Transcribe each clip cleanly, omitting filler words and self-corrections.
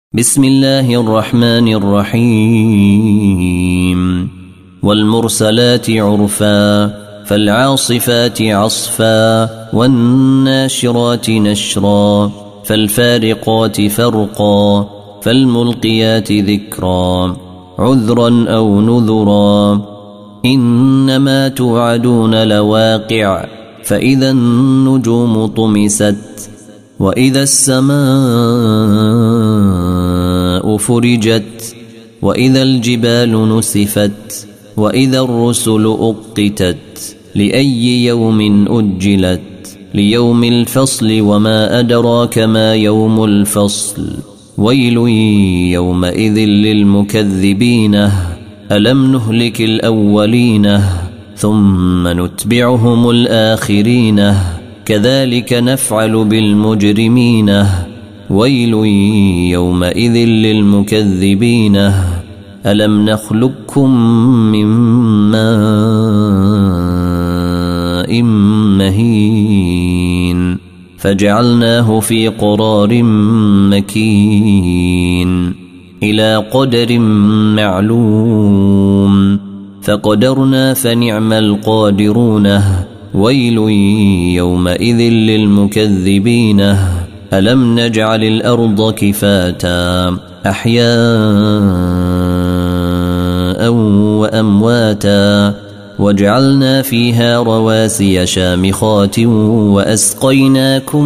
بسم الله الرحمن الرحيم والمرسلات عرفا فالعاصفات عصفا والناشرات نشرا فالفارقات فرقا فالملقيات ذكرا عذرا أو نذرا إنما توعدون لواقع فإذا النجوم طمست وإذا السماء فرجت وإذا الجبال نسفت وإذا الرسل أقتت لأي يوم أجلت ليوم الفصل وما أدراك ما يوم الفصل ويل يومئذ للمكذبين ألم نهلك الأولين ثم نتبعهم الآخرين كذلك نفعل بالمجرمين ويل يومئذ للمكذبين ألم نخلقكم من ماء مهين فجعلناه في قرار مكين إلى قدر معلوم فقدرنا فنعم القادرون ويل يومئذ للمكذبين ألم نجعل الأرض كفاتا أحياء وأمواتا وجعلنا فيها رواسي شامخات وأسقيناكم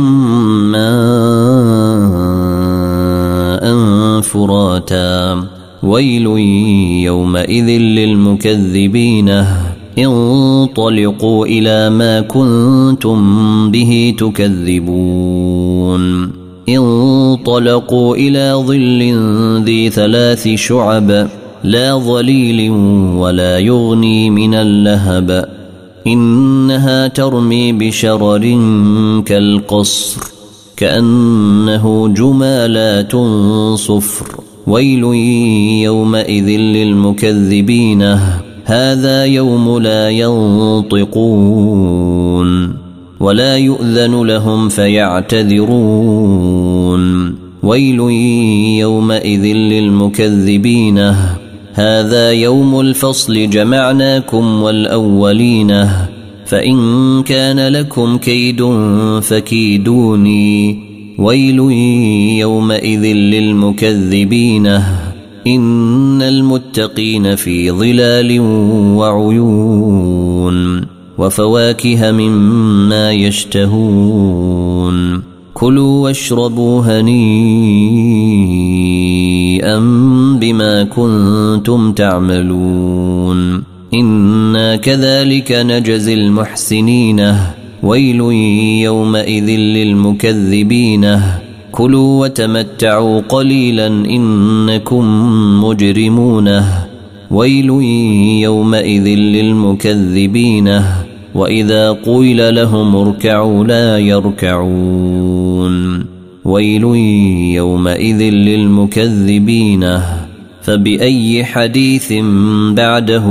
ماء فراتا ويل يومئذ للمكذبين انطلقوا إلى ما كنتم به تكذبون انطلقوا إلى ظل ذي 3 شعب لا ظليل ولا يغني من اللهب إنها ترمي بشرر كالقصر كأنه جمالات صفر ويل يومئذ للمكذبين هذا يوم لا ينطقون ولا يؤذن لهم فيعتذرون ويل يومئذ للمكذبين هذا يوم الفصل جمعناكم والأولين فإن كان لكم كيد فكيدوني ويل يومئذ للمكذبين إن المتقين في ظلال وعيون وفواكه مما يشتهون كلوا واشربوا هنيئا بما كنتم تعملون إنا كذلك نجزي المحسنين ويل يومئذ للمكذبين كلوا وتمتعوا قليلا إنكم مجرمون ويل يومئذ للمكذبين وإذا قيل لهم اركعوا لا يركعون ويل يومئذ للمكذبين فبأي حديث بعده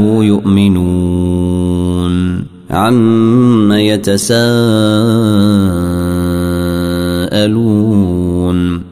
يؤمنون عما يتساءلون